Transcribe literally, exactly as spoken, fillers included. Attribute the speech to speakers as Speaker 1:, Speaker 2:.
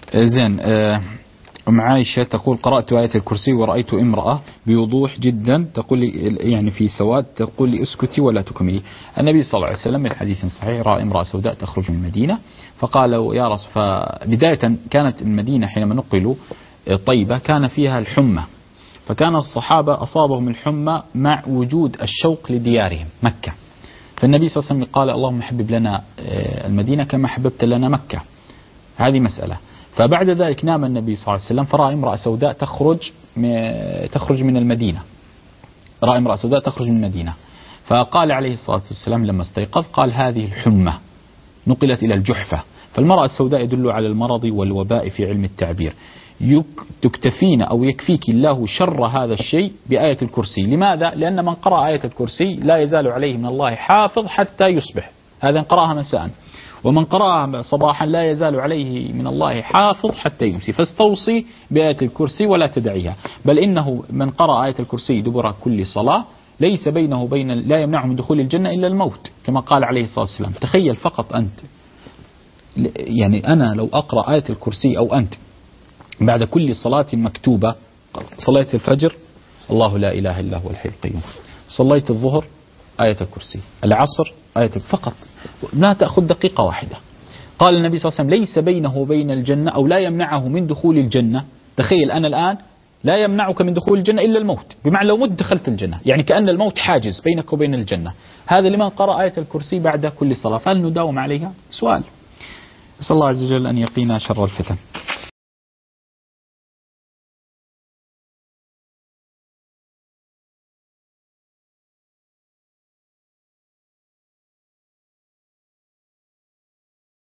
Speaker 1: زين. أم عائشة تقول قرأت آية الكرسي ورأيت امرأة بوضوح جدا تقول لي يعني في سواد تقول لي اسكتي ولا تكملي. النبي صلى الله عليه وسلم من حديث صحيح رأى امرأة سوداء تخرج من المدينة فقال يا رسول. فبداية كانت المدينة حينما نقلوا طيبة كان فيها الحمى، فكان الصحابة أصابهم الحمى مع وجود الشوق لديارهم مكة، فالنبي صلى الله عليه وسلم قال اللهم حبب لنا المدينة كما حببت لنا مكة. هذه مسألة. فبعد ذلك نام النبي صلى الله عليه وسلم فرأى امرأة سوداء تخرج تخرج من المدينة، رأى امرأة سوداء تخرج من المدينة، فقال عليه الصلاة والسلام لما استيقظ قال هذه الحمى نقلت إلى الجحفة. فالمرأة السوداء يدل على المرض والوباء في علم التعبير. تكتفين أو يكفيك الله شر هذا الشيء بآية الكرسي. لماذا؟ لأن من قرأ آية الكرسي لا يزال عليه من الله حافظ حتى يصبح، هذا قرأها مساء، ومن قرأها صباحا لا يزال عليه من الله حافظ حتى يمسي. فاستوصي بآية الكرسي ولا تدعيها، بل إنه من قرأ آية الكرسي دبر كل صلاة ليس بينه وبين لا يمنعه من دخول الجنة إلا الموت كما قال عليه الصلاة والسلام. تخيل فقط أنت، يعني أنا لو أقرأ آية الكرسي أو أنت بعد كل صلاة مكتوبة، صليت الفجر الله لا إله إلا هو الحي القيوم، صليت الظهر آية الكرسي، العصر آية فقط، لا تأخذ دقيقة واحدة. قال النبي صلى الله عليه وسلم ليس بينه وبين الجنة أو لا يمنعه من دخول الجنة. تخيل أنا الآن لا يمنعك من دخول الجنة إلا الموت، بمعنى لو مت دخلت الجنة، يعني كأن الموت حاجز بينك وبين الجنة. هذا لمن قرأ آية الكرسي بعد كل صلاة. فهل نداوم عليها؟ سؤال. نسأل الله عز وجل أن يقينا شر الفتن.